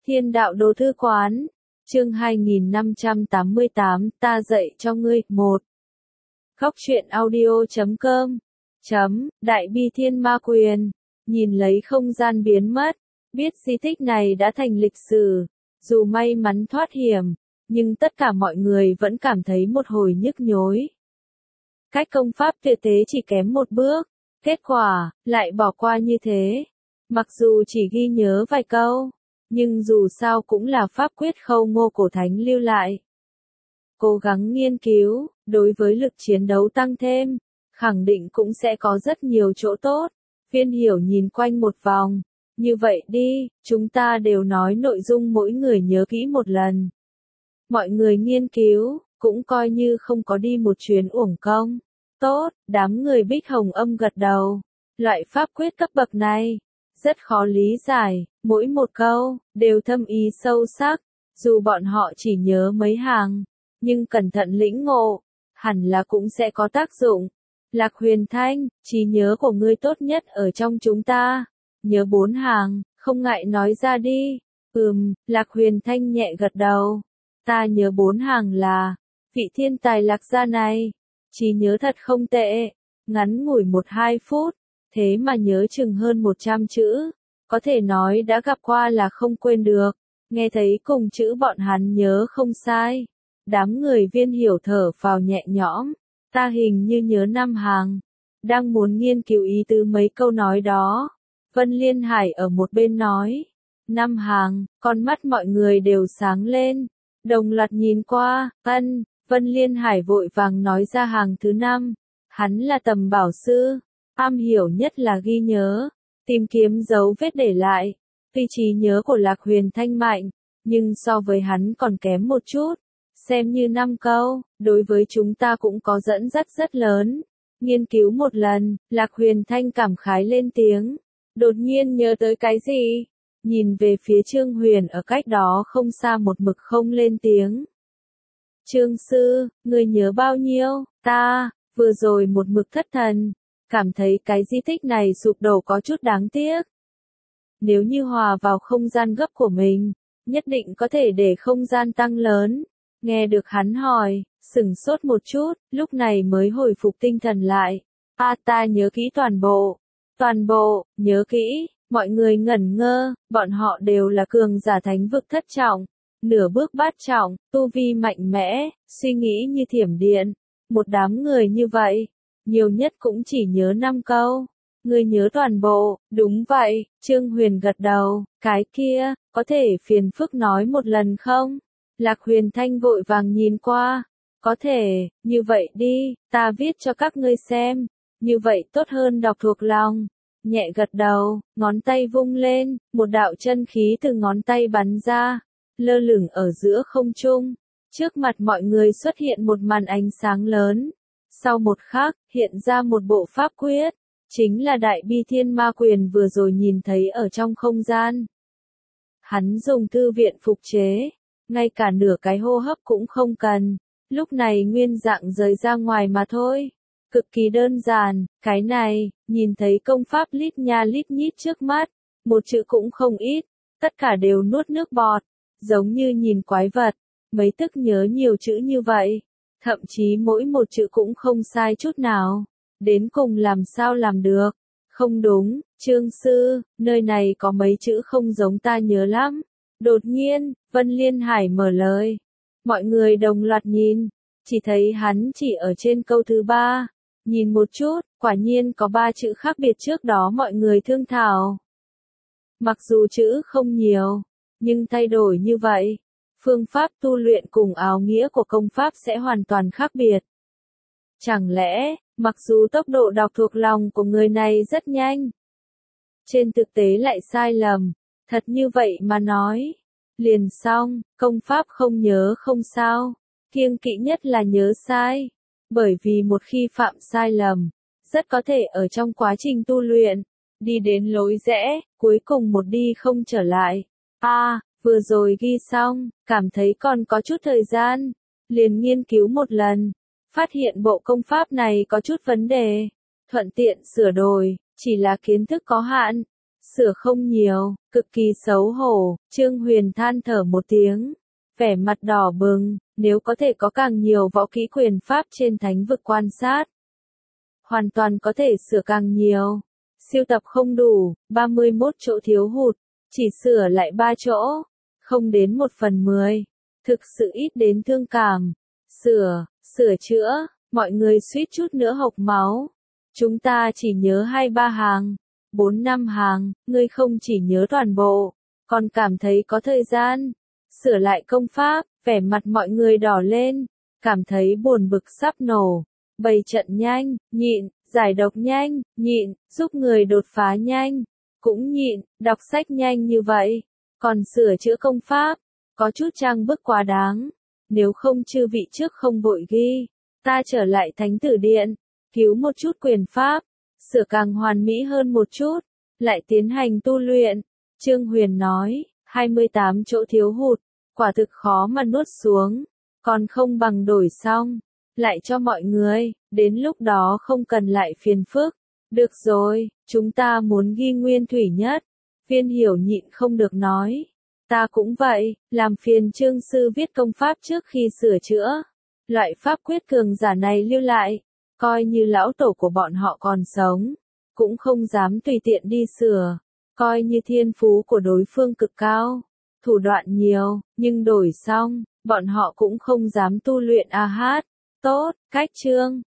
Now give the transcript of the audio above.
Thiên đạo đồ thư quán, chương 2588, ta dạy cho ngươi, 1. Góc truyện audio.com, Đại Bi Thiên Ma Quyền, nhìn lấy không gian biến mất, biết di tích này đã thành lịch sử, dù may mắn thoát hiểm, nhưng tất cả mọi người vẫn cảm thấy một hồi nhức nhối. Cách công pháp tuyệt thế chỉ kém một bước, kết quả, lại bỏ qua như thế. Mặc dù chỉ ghi nhớ vài câu, nhưng dù sao cũng là pháp quyết Khâu Ngô cổ thánh lưu lại. Cố gắng nghiên cứu, đối với lực chiến đấu tăng thêm, khẳng định cũng sẽ có rất nhiều chỗ tốt. Viên Hiểu nhìn quanh một vòng, như vậy đi, chúng ta đều nói nội dung mỗi người nhớ kỹ một lần. Mọi người nghiên cứu, cũng coi như không có đi một chuyến uổng công. Tốt, đám người Bích Hồng Âm gật đầu. Loại pháp quyết cấp bậc này, rất khó lý giải, mỗi một câu, đều thâm ý sâu sắc, dù bọn họ chỉ nhớ mấy hàng, nhưng cẩn thận lĩnh ngộ, hẳn là cũng sẽ có tác dụng. Lạc Huyền Thanh, trí nhớ của ngươi tốt nhất ở trong chúng ta, nhớ 4 hàng, không ngại nói ra đi. Lạc Huyền Thanh nhẹ gật đầu, ta nhớ 4 hàng là, vị thiên tài Lạc gia này, trí nhớ thật không tệ, ngắn ngủi 1-2 phút. Thế mà nhớ chừng hơn 100 chữ, có thể nói đã gặp qua là không quên được, nghe thấy cùng chữ bọn hắn nhớ không sai. Đám người Viên Hiểu thở phào nhẹ nhõm, ta hình như nhớ 5 hàng, đang muốn nghiên cứu ý tứ mấy câu nói đó. Vân Liên Hải ở một bên nói, 5 hàng, con mắt mọi người đều sáng lên, đồng loạt nhìn qua, Vân Liên Hải vội vàng nói ra hàng thứ 5, hắn là Tầm Bảo Sư. Am hiểu nhất là ghi nhớ, tìm kiếm dấu vết để lại. Tuy trí nhớ của Lạc Huyền Thanh mạnh, nhưng so với hắn còn kém một chút. Xem như 5 câu, đối với chúng ta cũng có dẫn dắt rất lớn. Nghiên cứu một lần, Lạc Huyền Thanh cảm khái lên tiếng. Đột nhiên nhớ tới cái gì? Nhìn về phía Trương Huyền ở cách đó không xa một mực không lên tiếng. Trương sư, người nhớ bao nhiêu? Ta, vừa rồi một mực thất thần. Cảm thấy cái di tích này sụp đổ có chút đáng tiếc. Nếu như hòa vào không gian gấp của mình, nhất định có thể để không gian tăng lớn. Nghe được hắn hỏi, sửng sốt một chút, lúc này mới hồi phục tinh thần lại. Ta nhớ kỹ toàn bộ. Toàn bộ, nhớ kỹ, mọi người ngẩn ngơ, bọn họ đều là cường giả thánh vực thất trọng, nửa bước bát trọng, tu vi mạnh mẽ, suy nghĩ như thiểm điện. Một đám người như vậy. Nhiều nhất cũng chỉ nhớ 5 câu. Ngươi nhớ toàn bộ, đúng vậy, Trương Huyền gật đầu, cái kia, có thể phiền phức nói một lần không? Lạc Huyền Thanh vội vàng nhìn qua, có thể, như vậy đi, ta viết cho các ngươi xem, như vậy tốt hơn đọc thuộc lòng. Nhẹ gật đầu, ngón tay vung lên, một đạo chân khí từ ngón tay bắn ra, lơ lửng ở giữa không trung. Trước mặt mọi người xuất hiện một màn ánh sáng lớn. Sau một khắc, hiện ra một bộ pháp quyết, chính là Đại Bi Thiên Ma Quyền vừa rồi nhìn thấy ở trong không gian. Hắn dùng thư viện phục chế, ngay cả nửa cái hô hấp cũng không cần, lúc này nguyên dạng rời ra ngoài mà thôi. Cực kỳ đơn giản, cái này, nhìn thấy công pháp lít nha lít nhít trước mắt, một chữ cũng không ít, tất cả đều nuốt nước bọt, giống như nhìn quái vật, mấy tức nhớ nhiều chữ như vậy. Thậm chí mỗi một chữ cũng không sai chút nào. Đến cùng làm sao làm được? Không đúng, Trương sư, nơi này có mấy chữ không giống ta nhớ lắm. Đột nhiên, Vân Liên Hải mở lời. Mọi người đồng loạt nhìn, chỉ thấy hắn chỉ ở trên câu thứ 3. Nhìn một chút, quả nhiên có 3 chữ khác biệt trước đó mọi người thương thảo. Mặc dù chữ không nhiều, nhưng thay đổi như vậy. Phương pháp tu luyện cùng áo nghĩa của công pháp sẽ hoàn toàn khác biệt. Chẳng lẽ, mặc dù tốc độ đọc thuộc lòng của người này rất nhanh, trên thực tế lại sai lầm, thật như vậy mà nói, liền xong, công pháp không nhớ không sao, kiêng kỵ nhất là nhớ sai, bởi vì một khi phạm sai lầm, rất có thể ở trong quá trình tu luyện, đi đến lối rẽ, cuối cùng một đi không trở lại. Vừa rồi ghi xong, cảm thấy còn có chút thời gian, liền nghiên cứu một lần, phát hiện bộ công pháp này có chút vấn đề, thuận tiện sửa đổi, chỉ là kiến thức có hạn, sửa không nhiều, cực kỳ xấu hổ, Trương Huyền than thở một tiếng, vẻ mặt đỏ bừng, nếu có thể có càng nhiều võ kỹ quyền pháp trên thánh vực quan sát. Hoàn toàn có thể sửa càng nhiều. Siêu tập không đủ, 31 chỗ thiếu hụt, chỉ sửa lại 3 chỗ, không đến 1/10, thực sự ít đến thương cảm. Sửa chữa, mọi người suýt chút nữa hộc máu. Chúng ta chỉ nhớ 2-3 hàng, 4-5 hàng, ngươi không chỉ nhớ toàn bộ, còn cảm thấy có thời gian. Sửa lại công pháp, vẻ mặt mọi người đỏ lên, cảm thấy buồn bực sắp nổ. Bày trận nhanh, nhịn, giải độc nhanh, nhịn, giúp người đột phá nhanh, cũng nhịn, đọc sách nhanh như vậy. Còn sửa chữa công pháp, có chút trang bức quá đáng. Nếu không chư vị trước không vội ghi, ta trở lại thánh tử điện, cứu một chút quyền pháp, sửa càng hoàn mỹ hơn một chút, lại tiến hành tu luyện. Trương Huyền nói, 28 chỗ thiếu hụt, quả thực khó mà nuốt xuống, còn không bằng đổi xong, lại cho mọi người, đến lúc đó không cần lại phiền phức. Được rồi, chúng ta muốn ghi nguyên thủy nhất. Viên Hiểu nhịn không được nói. Ta cũng vậy, làm phiền Trương sư viết công pháp trước khi sửa chữa. Loại pháp quyết cường giả này lưu lại, coi như lão tổ của bọn họ còn sống, cũng không dám tùy tiện đi sửa, coi như thiên phú của đối phương cực cao, thủ đoạn nhiều, nhưng đổi xong, bọn họ cũng không dám tu luyện a hát. Tốt, cách chương